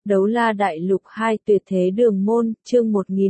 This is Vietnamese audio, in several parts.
Đấu La Đại Lục 2 Tuyệt Thế Đường Môn, chương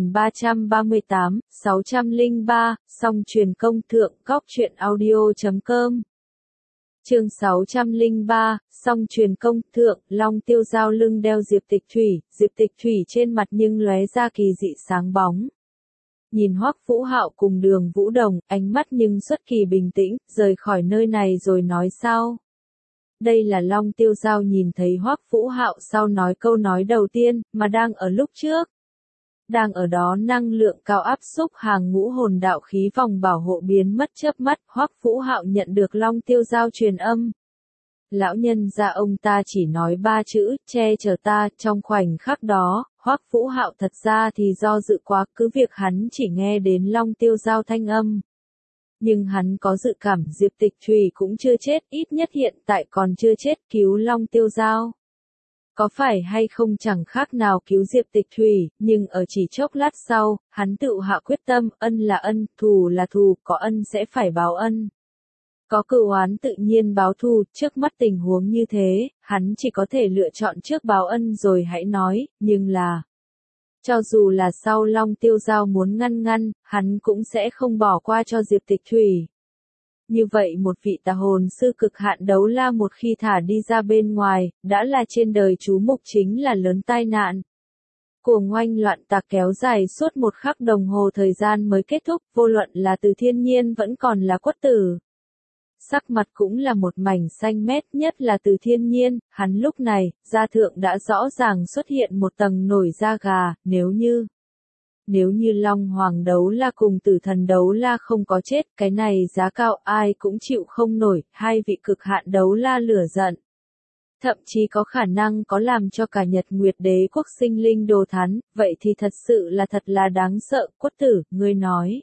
1338, 603, song truyền công thượng, góc truyện audio.com. Chương 603, song truyền công thượng, Long Tiêu Giao lưng đeo Diệp Tịch Thủy trên mặt nhưng lóe ra kỳ dị sáng bóng. Nhìn Hoắc Vũ Hạo cùng Đường Vũ Đồng, ánh mắt nhưng xuất kỳ bình tĩnh, rời khỏi nơi này rồi nói sau. Đây là Long Tiêu Giao nhìn thấy Hoắc Vũ Hạo sau nói câu nói đầu tiên, mà đang ở lúc trước. Đang ở đó năng lượng cao áp xúc hàng ngũ hồn đạo khí vòng bảo hộ biến mất chớp mắt, Hoắc Vũ Hạo nhận được Long Tiêu Giao truyền âm. Lão nhân gia ông ta chỉ nói 3 chữ, che chở ta, trong khoảnh khắc đó, Hoắc Vũ Hạo thật ra thì do dự quá, cứ việc hắn chỉ nghe đến Long Tiêu Giao thanh âm. Nhưng hắn có dự cảm Diệp Tịch Thủy cũng chưa chết, ít nhất hiện tại còn chưa chết, cứu Long Tiêu Giao. Có phải hay không chẳng khác nào cứu Diệp Tịch Thủy, nhưng ở chỉ chốc lát sau, hắn tự hạ quyết tâm, ân là ân, thù là thù, có ân sẽ phải báo ân. Có cửu oán tự nhiên báo thù, trước mắt tình huống như thế, hắn chỉ có thể lựa chọn trước báo ân rồi hãy nói, nhưng là... Cho dù là sau Long Tiêu Giao muốn ngăn, hắn cũng sẽ không bỏ qua cho Diệp Tịch Thủy. Như vậy một vị tà hồn sư cực hạn đấu la một khi thả đi ra bên ngoài, đã là trên đời chú mục chính là lớn tai nạn. Cuồng oanh loạn tạc kéo dài suốt một khắc đồng hồ thời gian mới kết thúc, vô luận là Từ Thiên Nhiên vẫn còn là Quất Tử. Sắc mặt cũng là một mảnh xanh mét, nhất là Từ Thiên Nhiên, hắn lúc này, da thượng đã rõ ràng xuất hiện một tầng nổi da gà, nếu như Long Hoàng đấu la cùng Tử Thần đấu la không có chết, cái này giá cao ai cũng chịu không nổi, hai vị cực hạn đấu la lửa giận. Thậm chí có khả năng có làm cho cả Nhật Nguyệt Đế quốc sinh linh đồ thán, vậy thì thật sự là thật là đáng sợ, Quất Tử, ngươi nói.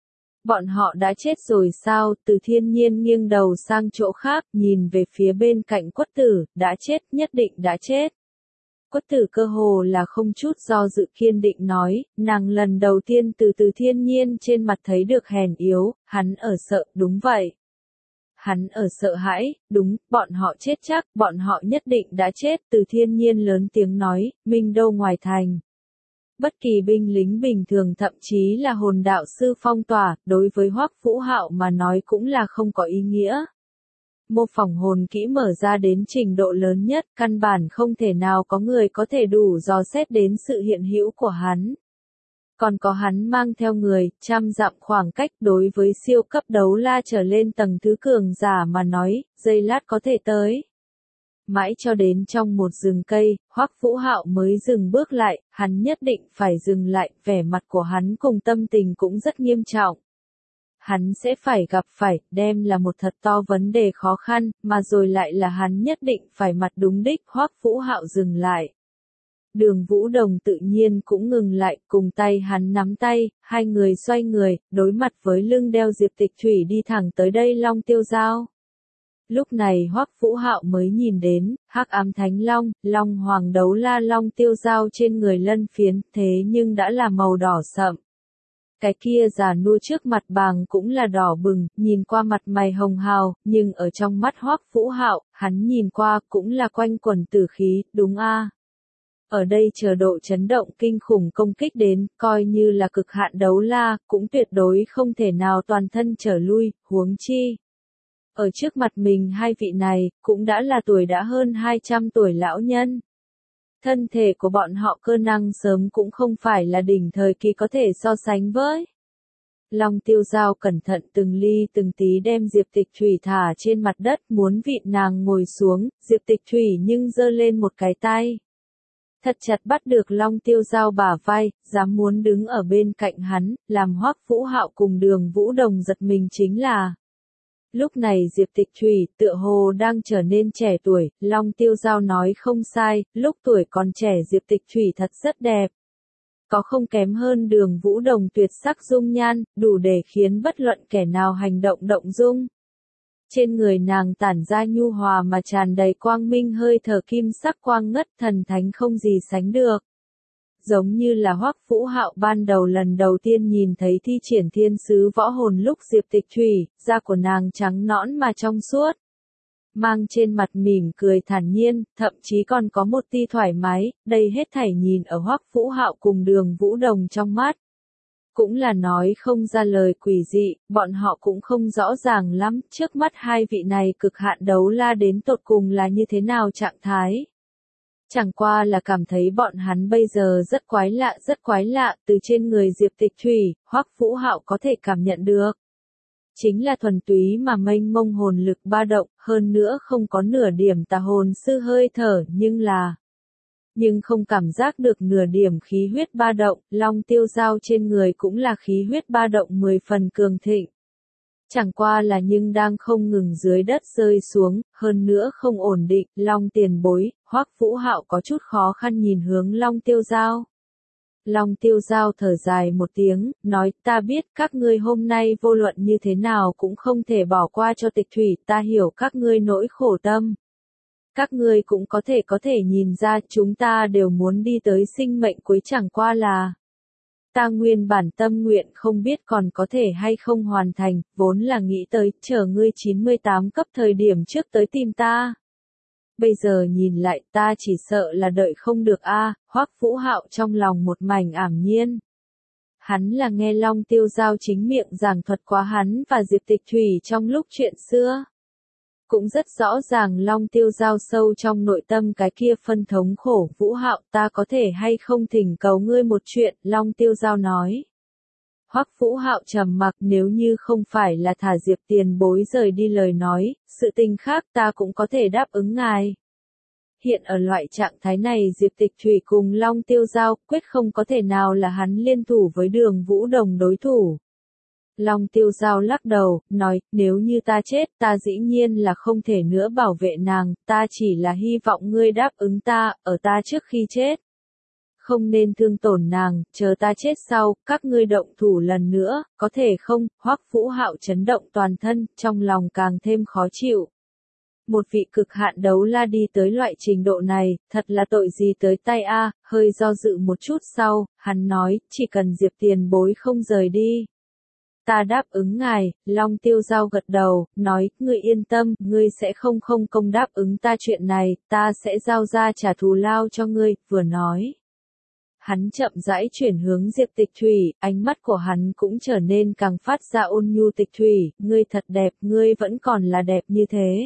Bọn họ đã chết rồi sao? Từ Thiên Nhiên nghiêng đầu sang chỗ khác, nhìn về phía bên cạnh Quất Tử, đã chết, nhất định đã chết. Quất Tử cơ hồ là không chút do dự kiên định nói, nàng lần đầu tiên từ Từ Thiên Nhiên trên mặt thấy được hèn yếu, hắn ở sợ, đúng vậy. Hắn ở sợ hãi, đúng, bọn họ chết chắc, bọn họ nhất định đã chết, Từ Thiên Nhiên lớn tiếng nói, Minh Đô ngoài thành. Bất kỳ binh lính bình thường thậm chí là hồn đạo sư phong tỏa, đối với Hoắc Vũ Hạo mà nói cũng là không có ý nghĩa. Mô phỏng hồn kỹ mở ra đến trình độ lớn nhất, căn bản không thể nào có người có thể đủ dò xét đến sự hiện hữu của hắn. Còn có hắn mang theo người, trăm dặm khoảng cách đối với siêu cấp đấu la trở lên tầng thứ cường giả mà nói, giây lát có thể tới. Mãi cho đến trong một rừng cây, Hoắc Vũ Hạo mới dừng bước lại, hắn nhất định phải dừng lại, vẻ mặt của hắn cùng tâm tình cũng rất nghiêm trọng. Hắn sẽ phải gặp đem là một thật to vấn đề khó khăn, mà rồi lại là hắn nhất định phải mặt đúng đích, Hoắc Vũ Hạo dừng lại. Đường Vũ Đồng tự nhiên cũng ngừng lại, cùng tay hắn nắm tay, hai người xoay người, đối mặt với lưng đeo Diệp Tịch Thủy đi thẳng tới đây Long Tiêu Giao. Lúc này Hoắc Vũ Hạo mới nhìn đến, Hắc Ám Thánh Long, Long Hoàng đấu la Long Tiêu Giao trên người lân phiến, thế nhưng đã là màu đỏ sậm. Cái kia già nua trước mặt bàng cũng là đỏ bừng, nhìn qua mặt mày hồng hào, nhưng ở trong mắt Hoắc Vũ Hạo, hắn nhìn qua cũng là quanh quẩn tử khí, đúng a. Ở đây chờ độ chấn động kinh khủng công kích đến, coi như là cực hạn đấu la, cũng tuyệt đối không thể nào toàn thân trở lui, huống chi. Ở trước mặt mình hai vị này, cũng đã là tuổi đã hơn 200 tuổi lão nhân. Thân thể của bọn họ cơ năng sớm cũng không phải là đỉnh thời kỳ có thể so sánh với. Long Tiêu Giao cẩn thận từng ly từng tí đem Diệp Tịch Thủy thả trên mặt đất muốn vịn nàng ngồi xuống, Diệp Tịch Thủy nhưng giơ lên một cái tay. Thật chặt bắt được Long Tiêu Giao bả vai, dám muốn đứng ở bên cạnh hắn, làm Hoắc Vũ Hạo cùng Đường Vũ Đồng giật mình chính là. Lúc này Diệp Tịch Thủy tựa hồ đang trở nên trẻ tuổi, Long Tiêu Giao nói không sai, lúc tuổi còn trẻ Diệp Tịch Thủy thật rất đẹp. Có không kém hơn Đường Vũ Đồng tuyệt sắc dung nhan, đủ để khiến bất luận kẻ nào hành động động dung. Trên người nàng tản ra nhu hòa mà tràn đầy quang minh hơi thở kim sắc quang ngất thần thánh không gì sánh được. Giống như là Hoắc Vũ Hạo ban đầu lần đầu tiên nhìn thấy thi triển thiên sứ võ hồn lúc Diệp Tịch Thủy, da của nàng trắng nõn mà trong suốt. mang trên mặt mỉm cười thản nhiên, thậm chí còn có một tia thoải mái, đây hết thảy nhìn ở Hoắc Vũ Hạo cùng Đường Vũ Đồng trong mắt. Cũng là nói không ra lời quỷ dị, bọn họ cũng không rõ ràng lắm, trước mắt hai vị này cực hạn đấu la đến tột cùng là như thế nào trạng thái. Chẳng qua là cảm thấy bọn hắn bây giờ rất quái lạ, từ trên người Diệp Tịch Thủy, Hoắc Vũ Hạo có thể cảm nhận được. Chính là thuần túy mà mênh mông hồn lực ba động, hơn nữa không có nửa điểm tà hồn sư hơi thở, nhưng không cảm giác được nửa điểm khí huyết ba động, Long Tiêu Giao trên người cũng là khí huyết ba động 10 phần cường thịnh. Chẳng qua là nhưng đang không ngừng dưới đất rơi xuống, hơn nữa không ổn định, Long tiền bối, Hoắc Vũ Hạo có chút khó khăn nhìn hướng Long Tiêu Giao. Long Tiêu Giao thở dài một tiếng, nói, ta biết các ngươi hôm nay vô luận như thế nào cũng không thể bỏ qua cho Tịch Thủy, ta hiểu các ngươi nỗi khổ tâm. Các ngươi cũng có thể nhìn ra chúng ta đều muốn đi tới sinh mệnh cuối, chẳng qua là ta nguyên bản tâm nguyện không biết còn có thể hay không hoàn thành, vốn là nghĩ tới chờ ngươi 98 cấp thời điểm trước tới tìm ta. Bây giờ nhìn lại ta chỉ sợ là đợi không được a. Hoắc Vũ Hạo trong lòng một mảnh ảm nhiên. Hắn là nghe Long Tiêu Giao chính miệng giảng thuật quá hắn và Diệp Tịch Thủy trong lúc chuyện xưa. Cũng rất rõ ràng Long Tiêu Giao sâu trong nội tâm cái kia phân thống khổ. Vũ Hạo, ta có thể hay không thỉnh cầu ngươi một chuyện, Long Tiêu Giao nói. Hoắc Vũ Hạo trầm mặc, nếu như không phải là thả Diệp tiền bối rời đi lời nói, sự tình khác ta cũng có thể đáp ứng ngài. Hiện ở loại trạng thái này Diệp Tịch Thủy cùng Long Tiêu Giao quyết không có thể nào là hắn liên thủ với Đường Vũ Đồng đối thủ. Long Tiêu Giao lắc đầu, nói, nếu như ta chết ta dĩ nhiên là không thể nữa bảo vệ nàng, ta chỉ là hy vọng ngươi đáp ứng ta, ở ta trước khi chết. Không nên thương tổn nàng, chờ ta chết sau, các ngươi động thủ lần nữa, có thể không? Hoắc Vũ Hạo chấn động toàn thân, trong lòng càng thêm khó chịu. Một vị cực hạn đấu la đi tới loại trình độ này, thật là tội gì tới tay a. Hơi do dự một chút sau, hắn nói, chỉ cần Diệp tiền bối không rời đi. Ta đáp ứng ngài. Long Tiêu Giao gật đầu, nói, ngươi yên tâm, ngươi sẽ không công đáp ứng ta chuyện này, ta sẽ giao ra trả thù lao cho ngươi, vừa nói. Hắn chậm rãi chuyển hướng Diệp Tịch Thủy, ánh mắt của hắn cũng trở nên càng phát ra ôn nhu. Tịch Thủy, ngươi thật đẹp, ngươi vẫn còn là đẹp như thế.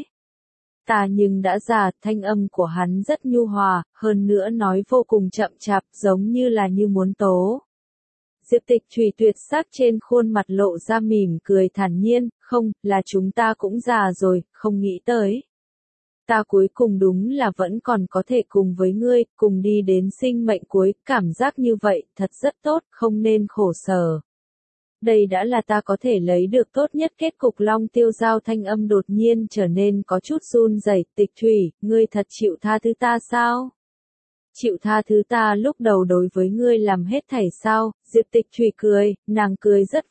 Ta nhưng đã già, thanh âm của hắn rất nhu hòa, hơn nữa nói vô cùng chậm chạp, giống như là như muốn tố. Diệp Tịch Thủy tuyệt sắc trên khuôn mặt lộ ra mỉm cười thản nhiên, không, là chúng ta cũng già rồi, không nghĩ tới. Ta cuối cùng đúng là vẫn còn có thể cùng với ngươi, cùng đi đến sinh mệnh cuối, cảm giác như vậy, thật rất tốt, không nên khổ sở. Đây đã là ta có thể lấy được tốt nhất kết cục. Long Tiêu Giao thanh âm đột nhiên trở nên có chút run rẩy. Tịch Thủy, ngươi thật chịu tha thứ ta sao? Chịu tha thứ ta lúc đầu đối với ngươi làm hết thảy sao? Diệp Tịch Thủy cười, nàng cười rất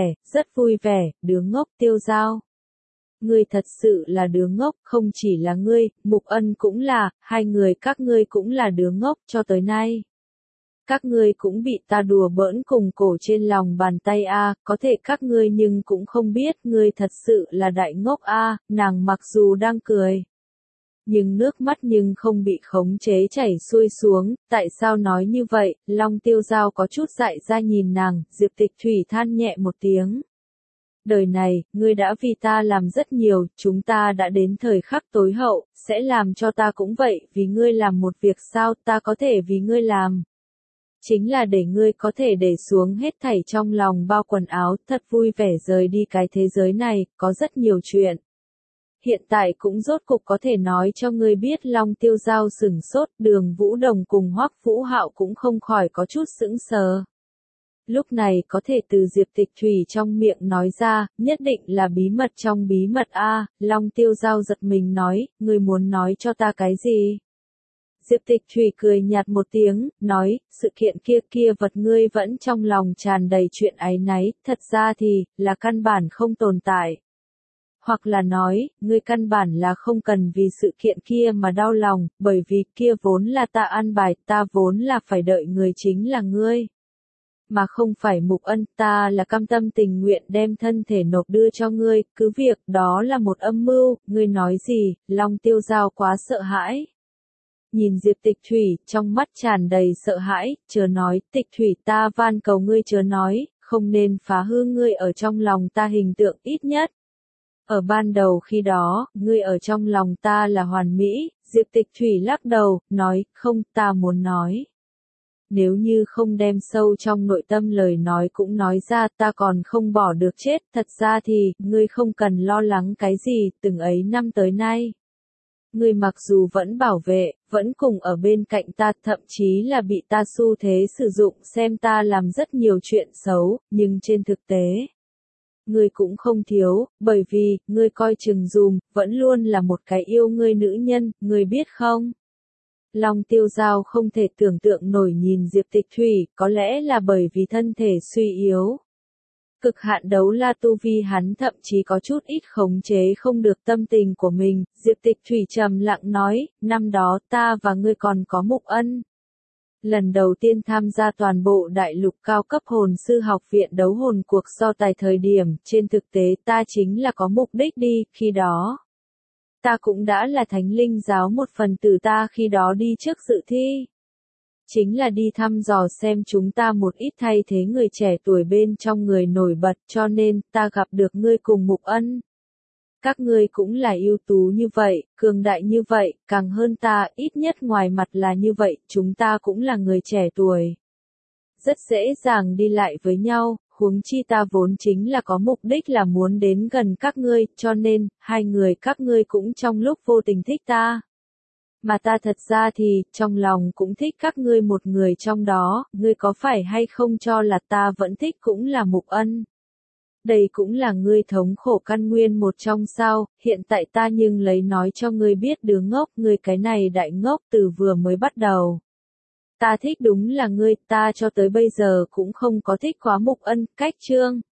vui vẻ, đứa ngốc Tiêu Giao. Ngươi thật sự là đứa ngốc, không chỉ là ngươi, Mục Ân cũng là, hai người các ngươi cũng là đứa ngốc cho tới nay. Các ngươi cũng bị ta đùa bỡn cùng cổ trên lòng bàn tay a, có thể các ngươi nhưng cũng không biết, ngươi thật sự là đại ngốc a. Nàng mặc dù đang cười, nhưng nước mắt nhưng không bị khống chế chảy xuôi xuống, tại sao nói như vậy? Long Tiêu Giao có chút dại ra nhìn nàng, Diệp Tịch Thủy than nhẹ một tiếng. Đời này, ngươi đã vì ta làm rất nhiều, chúng ta đã đến thời khắc tối hậu, sẽ làm cho ta cũng vậy, vì ngươi làm một việc sao, ta có thể vì ngươi làm. Chính là để ngươi có thể để xuống hết thảy trong lòng bao quần áo, thật vui vẻ rời đi cái thế giới này, có rất nhiều chuyện. Hiện tại cũng rốt cục có thể nói cho ngươi biết. Long Tiêu Giao sửng sốt, Đường Vũ Đồng cùng Hoắc Vũ Hạo cũng không khỏi có chút sững sờ. Lúc này có thể từ Diệp Tịch Thủy trong miệng nói ra, nhất định là bí mật trong bí mật a. Long Tiêu Giao giật mình nói, ngươi muốn nói cho ta cái gì? Diệp Tịch Thủy cười nhạt một tiếng, nói, sự kiện kia vật ngươi vẫn trong lòng tràn đầy chuyện áy náy, thật ra thì, là căn bản không tồn tại. Hoặc là nói, ngươi căn bản là không cần vì sự kiện kia mà đau lòng, bởi vì kia vốn là ta an bài, ta vốn là phải đợi người chính là ngươi. mà không phải Mục Ân, ta là cam tâm tình nguyện đem thân thể nộp đưa cho ngươi, cứ việc đó là một âm mưu, ngươi nói gì, Long Tiêu Giao quá sợ hãi. Nhìn Diệp Tịch Thủy, trong mắt tràn đầy sợ hãi, chớ nói, Tịch Thủy ta van cầu ngươi chớ nói, không nên phá hư ngươi ở trong lòng ta hình tượng ít nhất. Ở ban đầu khi đó, ngươi ở trong lòng ta là hoàn mỹ, Diệp Tịch Thủy lắc đầu, nói, không, ta muốn nói. Nếu như không đem sâu trong nội tâm lời nói cũng nói ra ta còn không bỏ được chết, thật ra thì, ngươi không cần lo lắng cái gì, từng ấy năm tới nay. Ngươi mặc dù vẫn bảo vệ, vẫn cùng ở bên cạnh ta, thậm chí là bị ta xu thế sử dụng xem ta làm rất nhiều chuyện xấu, nhưng trên thực tế, ngươi cũng không thiếu, bởi vì, ngươi coi chừng dùm, vẫn luôn là một cái yêu ngươi nữ nhân, ngươi biết không? Long Tiêu Giao không thể tưởng tượng nổi nhìn Diệp Tịch Thủy, có lẽ là bởi vì thân thể suy yếu. Cực hạn đấu la tu vi hắn thậm chí có chút ít khống chế không được tâm tình của mình, Diệp Tịch Thủy trầm lặng nói, năm đó ta và ngươi còn có Mục Ân. Lần đầu tiên tham gia toàn bộ đại lục cao cấp hồn sư học viện đấu hồn cuộc so tài thời điểm, trên thực tế ta chính là có mục đích đi, khi đó. Ta cũng đã là thánh linh giáo một phần tử ta khi đó đi trước dự thi. Chính là đi thăm dò xem chúng ta một ít thay thế người trẻ tuổi bên trong người nổi bật cho nên ta gặp được ngươi cùng Mục Ân. Các ngươi cũng là ưu tú như vậy, cường đại như vậy, càng hơn ta, ít nhất ngoài mặt là như vậy, chúng ta cũng là người trẻ tuổi. Rất dễ dàng đi lại với nhau, huống chi ta vốn chính là có mục đích là muốn đến gần các ngươi, cho nên, hai người các ngươi cũng trong lúc vô tình thích ta. Mà ta thật ra thì, trong lòng cũng thích các ngươi một người trong đó, ngươi có phải hay không cho là ta vẫn thích cũng là Mục Ân. Đây cũng là ngươi thống khổ căn nguyên một trong sao, hiện tại ta nhưng lấy nói cho ngươi biết đứa ngốc, ngươi cái này đại ngốc từ vừa mới bắt đầu. Ta thích đúng là ngươi, ta cho tới bây giờ cũng không có thích quá Mục Ân, cách chương.